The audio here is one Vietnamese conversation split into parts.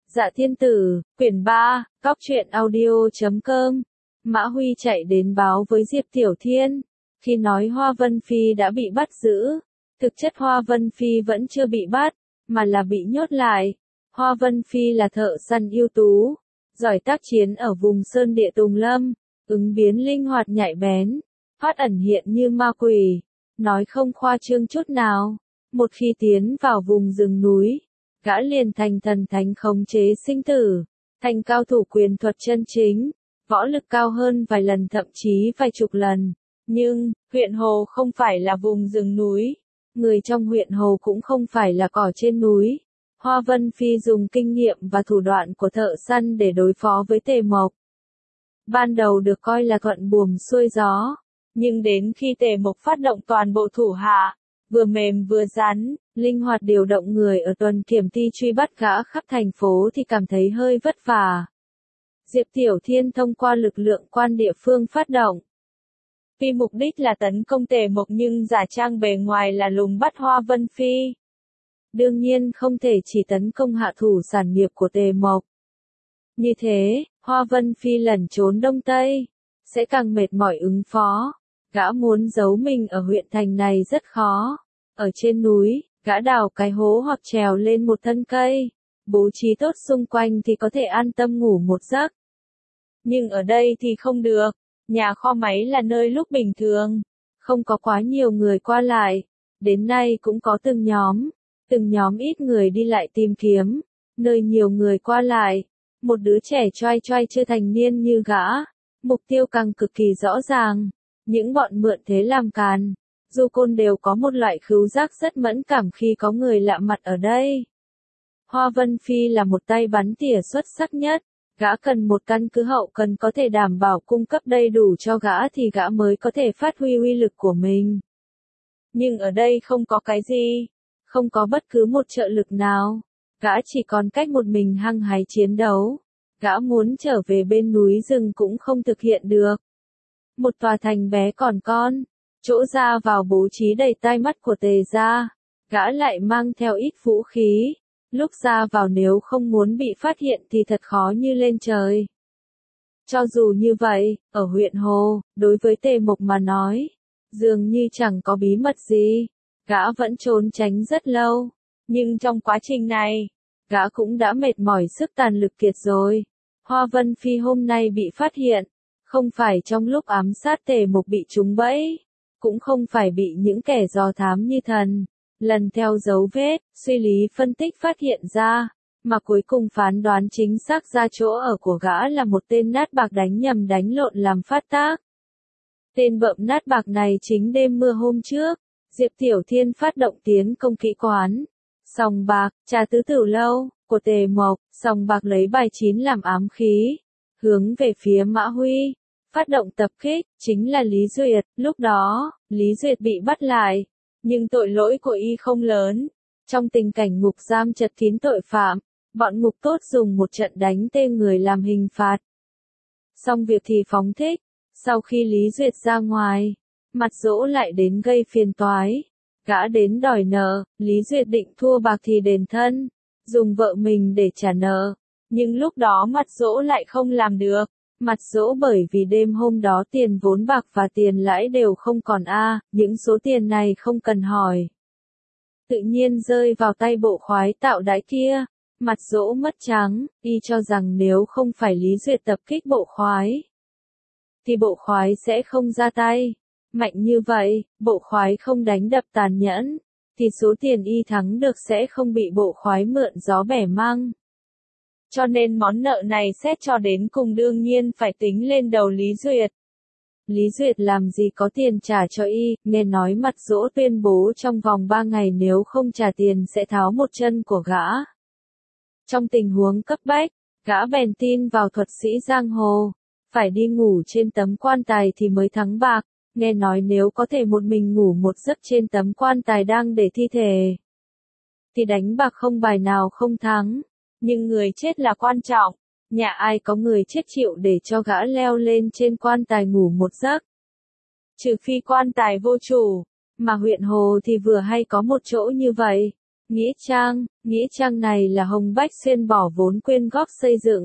Dạ Thiên Tử, quyển 3, Cóc truyện audio.com. Mã Huy chạy đến báo với Diệp Tiểu Thiên, khi nói Hoa Vân Phi đã bị bắt giữ. Thực chất Hoa Vân Phi vẫn chưa bị bắt, mà là bị nhốt lại. Hoa Vân Phi là thợ săn ưu tú, giỏi tác chiến ở vùng sơn địa tùng lâm, ứng biến linh hoạt nhạy bén, thoát ẩn hiện như ma quỷ, nói không khoa trương chút nào. Một khi tiến vào vùng rừng núi, gã liền thành thần thánh khống chế sinh tử, thành cao thủ quyền thuật chân chính, võ lực cao hơn vài lần thậm chí vài chục lần. Nhưng, huyện Hồ không phải là vùng rừng núi, người trong huyện Hồ cũng không phải là cỏ trên núi. Hoa Vân Phi dùng kinh nghiệm và thủ đoạn của thợ săn để đối phó với Tề Mộc. Ban đầu được coi là thuận buồm xuôi gió, nhưng đến khi Tề Mộc phát động toàn bộ thủ hạ, vừa mềm vừa rắn, linh hoạt điều động người ở tuần kiểm ti truy bắt gã khắp thành phố thì cảm thấy hơi vất vả. Diệp Tiểu Thiên thông qua lực lượng quan địa phương phát động. Vì mục đích là tấn công Tề Mộc nhưng giả trang bề ngoài là lùng bắt Hoa Vân Phi. Đương nhiên không thể chỉ tấn công hạ thủ sản nghiệp của Tề Mộc. Như thế, Hoa Vân Phi lẩn trốn Đông Tây, sẽ càng mệt mỏi ứng phó. Gã muốn giấu mình ở huyện thành này rất khó. Ở trên núi, gã đào cái hố hoặc trèo lên một thân cây, bố trí tốt xung quanh thì có thể an tâm ngủ một giấc. Nhưng ở đây thì không được, nhà kho máy là nơi lúc bình thường, không có quá nhiều người qua lại, đến nay cũng có từng nhóm ít người đi lại tìm kiếm, nơi nhiều người qua lại, một đứa trẻ choai choai chưa thành niên như gã, mục tiêu càng cực kỳ rõ ràng. Những bọn mượn thế làm càn, du côn đều có một loại khứu giác rất mẫn cảm khi có người lạ mặt ở đây. Hoa Vân Phi là một tay bắn tỉa xuất sắc nhất, gã cần một căn cứ hậu cần có thể đảm bảo cung cấp đầy đủ cho gã thì gã mới có thể phát huy uy lực của mình. Nhưng ở đây không có cái gì, không có bất cứ một trợ lực nào, gã chỉ còn cách một mình hăng hái chiến đấu. Gã muốn trở về bên núi rừng cũng không thực hiện được. Một tòa thành bé còn con, chỗ ra vào bố trí đầy tai mắt của Tề gia, gã lại mang theo ít vũ khí, lúc ra vào nếu không muốn bị phát hiện thì thật khó như lên trời. Cho dù như vậy, ở huyện Hồ, đối với Tề Mộc mà nói, dường như chẳng có bí mật gì, gã vẫn trốn tránh rất lâu, nhưng trong quá trình này, gã cũng đã mệt mỏi sức tàn lực kiệt rồi. Hoa Vân Phi hôm nay bị phát hiện, không phải trong lúc ám sát Tề Mộc bị trúng bẫy, cũng không phải bị những kẻ dò thám như thần, lần theo dấu vết, suy lý phân tích phát hiện ra, mà cuối cùng phán đoán chính xác ra chỗ ở của gã là một tên nát bạc đánh nhầm đánh lộn làm phát tác. Tên bợm nát bạc này chính đêm mưa hôm trước, Diệp Tiểu Thiên phát động tiến công kỹ quán, sòng bạc, trà tứ tiểu lâu, của Tề Mộc, sòng bạc lấy bài 9 làm ám khí, hướng về phía Mã Huy. Phát động tập kích, chính là Lý Duyệt, lúc đó, Lý Duyệt bị bắt lại, nhưng tội lỗi của y không lớn. Trong tình cảnh ngục giam chật kín tội phạm, bọn ngục tốt dùng một trận đánh tê người làm hình phạt. Xong việc thì phóng thích, sau khi Lý Duyệt ra ngoài, Mặt Dỗ lại đến gây phiền toái. Gã đến đòi nợ, Lý Duyệt định thua bạc thì đền thân, dùng vợ mình để trả nợ, nhưng lúc đó Mặt Dỗ lại không làm được. Mặt Dỗ bởi vì đêm hôm đó tiền vốn bạc và tiền lãi đều không còn những số tiền này không cần hỏi. Tự nhiên rơi vào tay bộ khoái tạo đãi kia, Mặt Dỗ mất trắng, y cho rằng nếu không phải Lý Duyệt tập kích bộ khoái, thì bộ khoái sẽ không ra tay. Mạnh như vậy, bộ khoái không đánh đập tàn nhẫn, thì số tiền y thắng được sẽ không bị bộ khoái mượn gió bẻ măng. Cho nên món nợ này xét cho đến cùng đương nhiên phải tính lên đầu Lý Duyệt. Lý Duyệt làm gì có tiền trả cho y, nghe nói Mặt Dỗ tuyên bố trong vòng 3 ngày nếu không trả tiền sẽ tháo một chân của gã. Trong tình huống cấp bách, gã bèn tin vào thuật sĩ giang hồ, phải đi ngủ trên tấm quan tài thì mới thắng bạc, nghe nói nếu có thể một mình ngủ một giấc trên tấm quan tài đang để thi thể, thì đánh bạc không bài nào không thắng. Nhưng người chết là quan trọng, nhà ai có người chết chịu để cho gã leo lên trên quan tài ngủ một giấc. Trừ phi quan tài vô chủ, mà huyện Hồ thì vừa hay có một chỗ như vậy. Nghĩa trang này là Hồng Bách Xuyên bỏ vốn quyên góp xây dựng.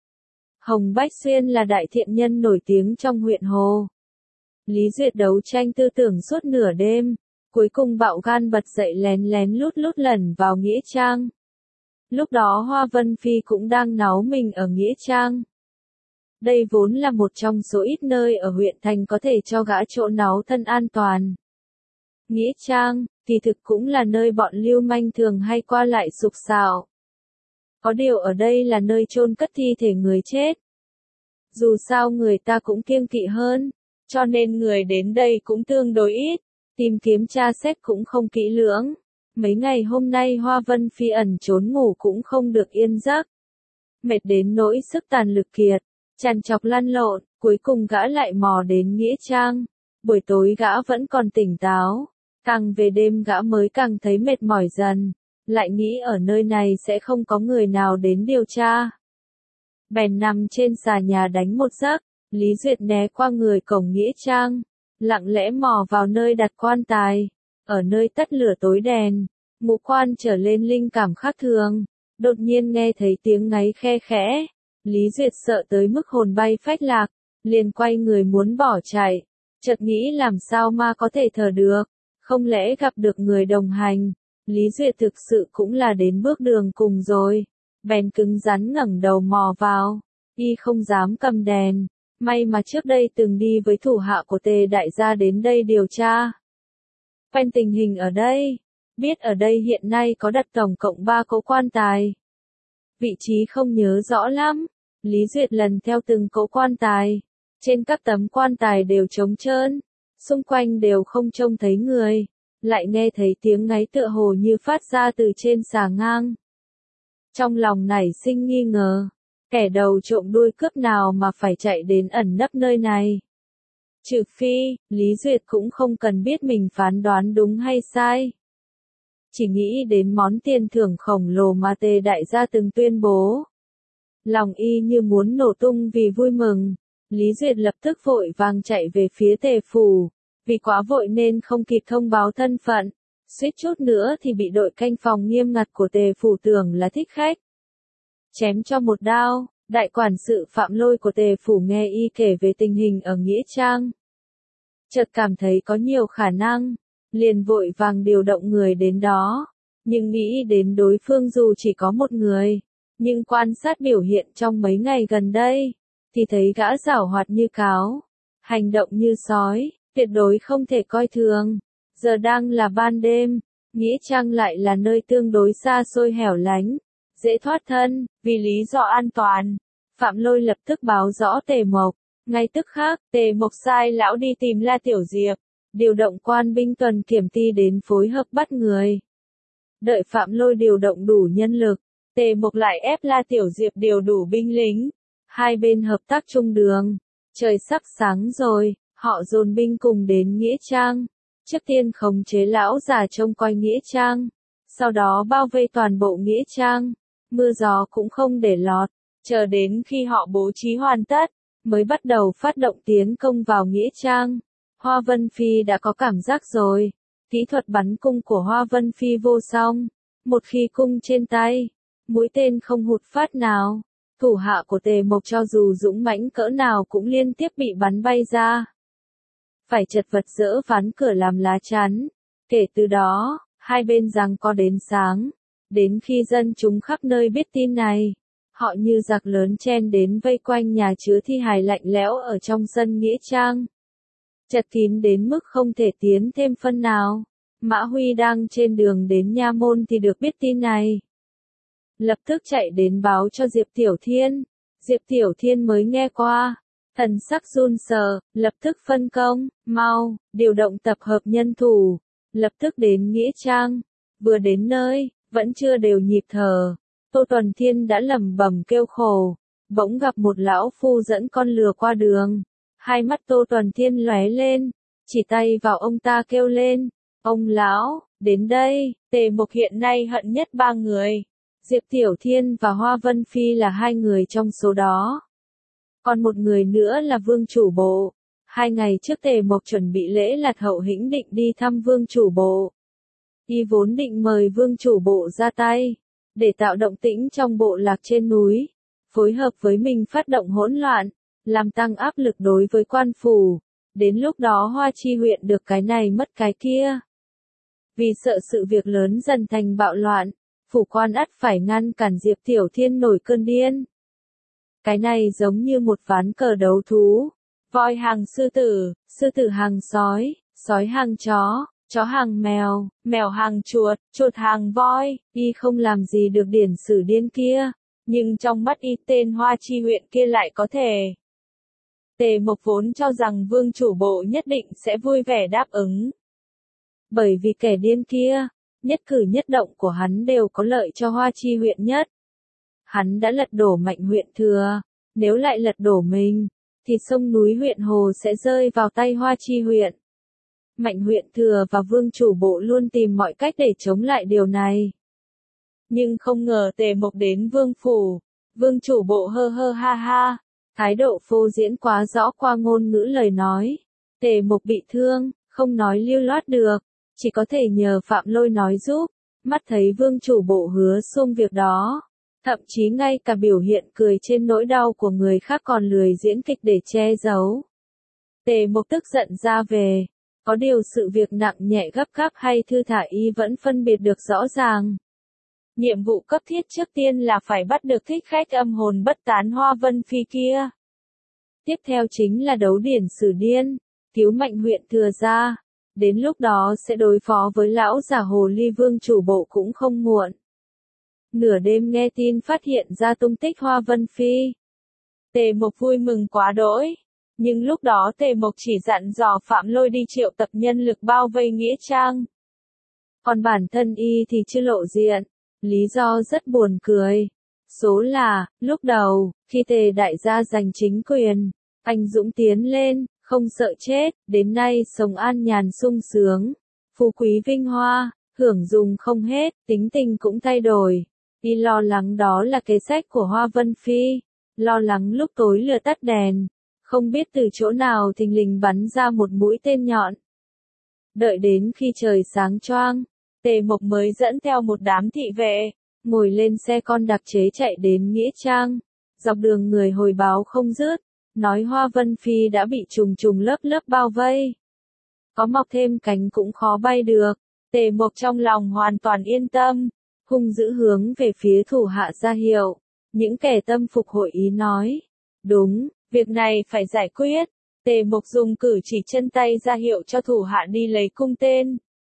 Hồng Bách Xuyên là đại thiện nhân nổi tiếng trong huyện Hồ. Lý Duyệt đấu tranh tư tưởng suốt nửa đêm, cuối cùng bạo gan bật dậy lén lén lút lút lẩn vào nghĩa trang. Lúc đó Hoa Vân Phi cũng đang náu mình ở nghĩa trang. Đây vốn là một trong số ít nơi ở huyện thành có thể cho gã chỗ náu thân an toàn. Nghĩa trang, thì thực cũng là nơi bọn lưu manh thường hay qua lại sục sạo. Có điều ở đây là nơi chôn cất thi thể người chết. Dù sao người ta cũng kiêng kỵ hơn, cho nên người đến đây cũng tương đối ít, tìm kiếm tra xét cũng không kỹ lưỡng. Mấy ngày hôm nay Hoa Vân Phi ẩn trốn ngủ cũng không được yên giấc. Mệt đến nỗi sức tàn lực kiệt, trằn trọc lăn lộn, cuối cùng gã lại mò đến nghĩa trang. Buổi tối gã vẫn còn tỉnh táo, càng về đêm gã mới càng thấy mệt mỏi dần, lại nghĩ ở nơi này sẽ không có người nào đến điều tra. Bèn nằm trên xà nhà đánh một giấc, Lý Duyệt né qua người cổng nghĩa trang, lặng lẽ mò vào nơi đặt quan tài. Ở nơi tắt lửa tối đèn, ngũ quan trở lên linh cảm khác thường, đột nhiên nghe thấy tiếng ngáy khe khẽ. Lý Duyệt sợ tới mức hồn bay phách lạc, liền quay người muốn bỏ chạy, chợt nghĩ làm sao ma có thể thở được, không lẽ gặp được người đồng hành. Lý Duyệt thực sự cũng là đến bước đường cùng rồi, bèn cứng rắn ngẩng đầu mò vào, y không dám cầm đèn, may mà trước đây từng đi với thủ hạ của Tề đại gia đến đây điều tra. Quen tình hình ở đây, biết ở đây hiện nay có đặt tổng cộng 3 cỗ quan tài. Vị trí không nhớ rõ lắm, Lý Duyệt lần theo từng cỗ quan tài, trên các tấm quan tài đều trống trơn, xung quanh đều không trông thấy người, lại nghe thấy tiếng ngáy tựa hồ như phát ra từ trên xà ngang. Trong lòng nảy sinh nghi ngờ, kẻ đầu trộm đuôi cướp nào mà phải chạy đến ẩn nấp nơi này. Trừ phi, Lý Duyệt cũng không cần biết mình phán đoán đúng hay sai. Chỉ nghĩ đến món tiền thưởng khổng lồ mà Tề đại gia từng tuyên bố. Lòng y như muốn nổ tung vì vui mừng, Lý Duyệt lập tức vội vàng chạy về phía Tề phủ, vì quá vội nên không kịp thông báo thân phận, suýt chút nữa thì bị đội canh phòng nghiêm ngặt của Tề phủ tưởng là thích khách. Chém cho một đao. Đại quản sự Phạm Lôi của Tề phủ nghe y kể về tình hình ở nghĩa trang, chợt cảm thấy có nhiều khả năng, liền vội vàng điều động người đến đó, nhưng nghĩ đến đối phương dù chỉ có một người, nhưng quan sát biểu hiện trong mấy ngày gần đây, thì thấy gã giảo hoạt như cáo, hành động như sói, tuyệt đối không thể coi thường. Giờ đang là ban đêm, nghĩa trang lại là nơi tương đối xa xôi hẻo lánh, dễ thoát thân, vì lý do an toàn. Phạm Lôi lập tức báo rõ Tề Mộc, ngay tức khắc, Tề Mộc sai lão đi tìm La Tiểu Diệp, điều động quan binh tuần kiểm ty đến phối hợp bắt người. Đợi Phạm Lôi điều động đủ nhân lực, Tề Mộc lại ép La Tiểu Diệp điều đủ binh lính, hai bên hợp tác chung đường. Trời sắp sáng rồi, họ dồn binh cùng đến nghĩa trang, trước tiên khống chế lão già trông coi nghĩa trang, sau đó bao vây toàn bộ nghĩa trang, mưa gió cũng không để lọt. Chờ đến khi họ bố trí hoàn tất, mới bắt đầu phát động tiến công vào nghĩa trang. Hoa Vân Phi đã có cảm giác rồi, kỹ thuật bắn cung của Hoa Vân Phi vô song. Một khi cung trên tay, mũi tên không hụt phát nào, thủ hạ của Tề Mộc cho dù dũng mãnh cỡ nào cũng liên tiếp bị bắn bay ra. Phải chật vật dỡ ván cửa làm lá chắn. Kể từ đó, hai bên giằng co đến sáng. Đến khi dân chúng khắp nơi biết tin này, họ như giặc lớn chen đến vây quanh nhà chứa thi hài lạnh lẽo ở trong sân nghĩa trang. Chật kín đến mức không thể tiến thêm phân nào. Mã Huy đang trên đường đến nha môn thì được biết tin này. Lập tức chạy đến báo cho Diệp Tiểu Thiên. Diệp Tiểu Thiên mới nghe qua, thần sắc run sợ, lập tức phân công, mau, điều động tập hợp nhân thủ, lập tức đến nghĩa trang. Vừa đến nơi, vẫn chưa đều nhịp thở, Tô Tuần Thiên đã lẩm bẩm kêu khổ, bỗng gặp một lão phu dẫn con lừa qua đường. Hai mắt Tô Tuần Thiên lóe lên, chỉ tay vào ông ta kêu lên, ông lão, đến đây. Tề Mộc hiện nay hận nhất 3 người. Diệp Tiểu Thiên và Hoa Vân Phi là 2 người trong số đó. Còn một người nữa là Vương Chủ Bộ. 2 ngày trước Tề Mộc chuẩn bị lễ lạt hậu hĩnh định đi thăm Vương Chủ Bộ. Y vốn định mời vương chủ bộ ra tay, để tạo động tĩnh trong bộ lạc trên núi, phối hợp với mình phát động hỗn loạn, làm tăng áp lực đối với quan phủ. Đến lúc đó Hoa Chi huyện được cái này mất cái kia. Vì sợ sự việc lớn dần thành bạo loạn, phủ quan ắt phải ngăn cản Diệp Tiểu Thiên nổi cơn điên. Cái này giống như một ván cờ đấu thú. Voi hàng sư tử hàng sói, sói hàng chó hàng mèo, mèo hàng chuột hàng voi. Y không làm gì được điển sử điên kia, nhưng trong mắt y tên Hoa Chi huyện kia lại có thể. Tề Mộc vốn cho rằng vương chủ bộ nhất định sẽ vui vẻ đáp ứng. Bởi vì kẻ điên kia, nhất cử nhất động của hắn đều có lợi cho Hoa Chi huyện nhất. Hắn đã lật đổ Mạnh huyện thừa, nếu lại lật đổ mình, thì sông núi huyện Hồ sẽ rơi vào tay Hoa Chi huyện. Mạnh huyện thừa và vương chủ bộ luôn tìm mọi cách để chống lại điều này. Nhưng không ngờ Tề Mộc đến vương phủ, vương chủ bộ hơ hơ ha ha, thái độ phô diễn quá rõ qua ngôn ngữ lời nói. Tề Mộc bị thương, không nói lưu loát được, chỉ có thể nhờ Phạm Lôi nói giúp. Mắt thấy vương chủ bộ hứa xung việc đó, thậm chí ngay cả biểu hiện cười trên nỗi đau của người khác còn lười diễn kịch để che giấu. Tề Mộc tức giận ra về, có điều sự việc nặng nhẹ gấp gáp hay thư thả y vẫn phân biệt được rõ ràng. Nhiệm vụ cấp thiết trước tiên là phải bắt được thích khách âm hồn bất tán Hoa Vân Phi kia. Tiếp theo chính là đấu điển sử điên, cứu Mạnh huyện thừa ra. Đến lúc đó sẽ đối phó với lão giả hồ ly vương chủ bộ cũng không muộn. Nửa đêm nghe tin phát hiện ra tung tích Hoa Vân Phi. Tề Mộc vui mừng quá đỗi. Nhưng lúc đó Tề Mộc chỉ dặn dò Phạm Lôi đi triệu tập nhân lực bao vây nghĩa trang. Còn bản thân y thì chưa lộ diện. Lý do rất buồn cười. Số là, lúc đầu, khi Tề đại gia giành chính quyền, anh dũng tiến lên, không sợ chết, đến nay sống an nhàn sung sướng, phú quý vinh hoa, hưởng dùng không hết, tính tình cũng thay đổi. Y lo lắng đó là kế sách của Hoa Vân Phi, lo lắng lúc tối lửa tắt đèn, không biết từ chỗ nào thình lình bắn ra một mũi tên nhọn. Đợi đến khi trời sáng choang, Tề Mộc mới dẫn theo một đám thị vệ, ngồi lên xe con đặc chế chạy đến nghĩa trang. Dọc đường người hồi báo không dứt, nói Hoa Vân Phi đã bị trùng trùng lớp lớp bao vây. Có mọc thêm cánh cũng khó bay được. Tề Mộc trong lòng hoàn toàn yên tâm, hung dữ hướng về phía thủ hạ ra hiệu. Những kẻ tâm phục hội ý nói, đúng, việc này phải giải quyết. Tề Mộc dùng cử chỉ chân tay ra hiệu cho thủ hạ đi lấy cung tên.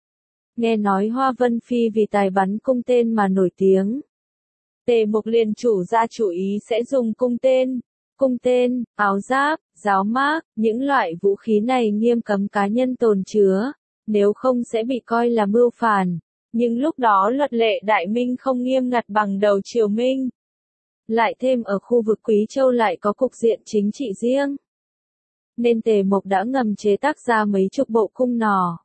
Nghe nói Hoa Vân Phi vì tài bắn cung tên mà nổi tiếng. Tề Mộc liền chủ ra chủ ý sẽ dùng cung tên, áo giáp, giáo mác, những loại vũ khí này nghiêm cấm cá nhân tồn chứa, nếu không sẽ bị coi là mưu phản. Nhưng lúc đó luật lệ Đại Minh không nghiêm ngặt bằng đầu Triều Minh. Lại thêm ở khu vực Quý Châu lại có cục diện chính trị riêng. Nên Tề Mộc đã ngầm chế tác ra mấy chục bộ cung nỏ.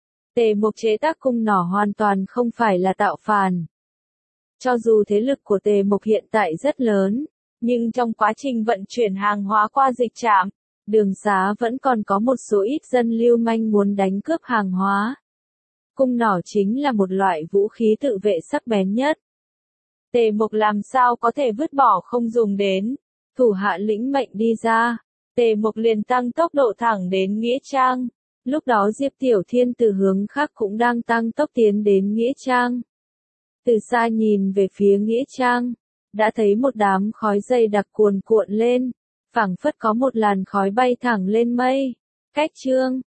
Tề Mộc chế tác cung nỏ hoàn toàn không phải là tạo phản. Cho dù thế lực của Tề Mộc hiện tại rất lớn, nhưng trong quá trình vận chuyển hàng hóa qua dịch trạm, đường xá vẫn còn có một số ít dân lưu manh muốn đánh cướp hàng hóa. Cung nỏ chính là một loại vũ khí tự vệ sắc bén nhất. Tề Mộc làm sao có thể vứt bỏ không dùng đến. Thủ hạ lĩnh mệnh đi ra, Tề Mộc liền tăng tốc độ thẳng đến nghĩa trang. Lúc đó Diệp Tiểu Thiên từ hướng khác cũng đang tăng tốc tiến đến nghĩa trang. Từ xa nhìn về phía nghĩa trang, đã thấy một đám khói dày đặc cuồn cuộn lên, phảng phất có một làn khói bay thẳng lên mây. Cách chương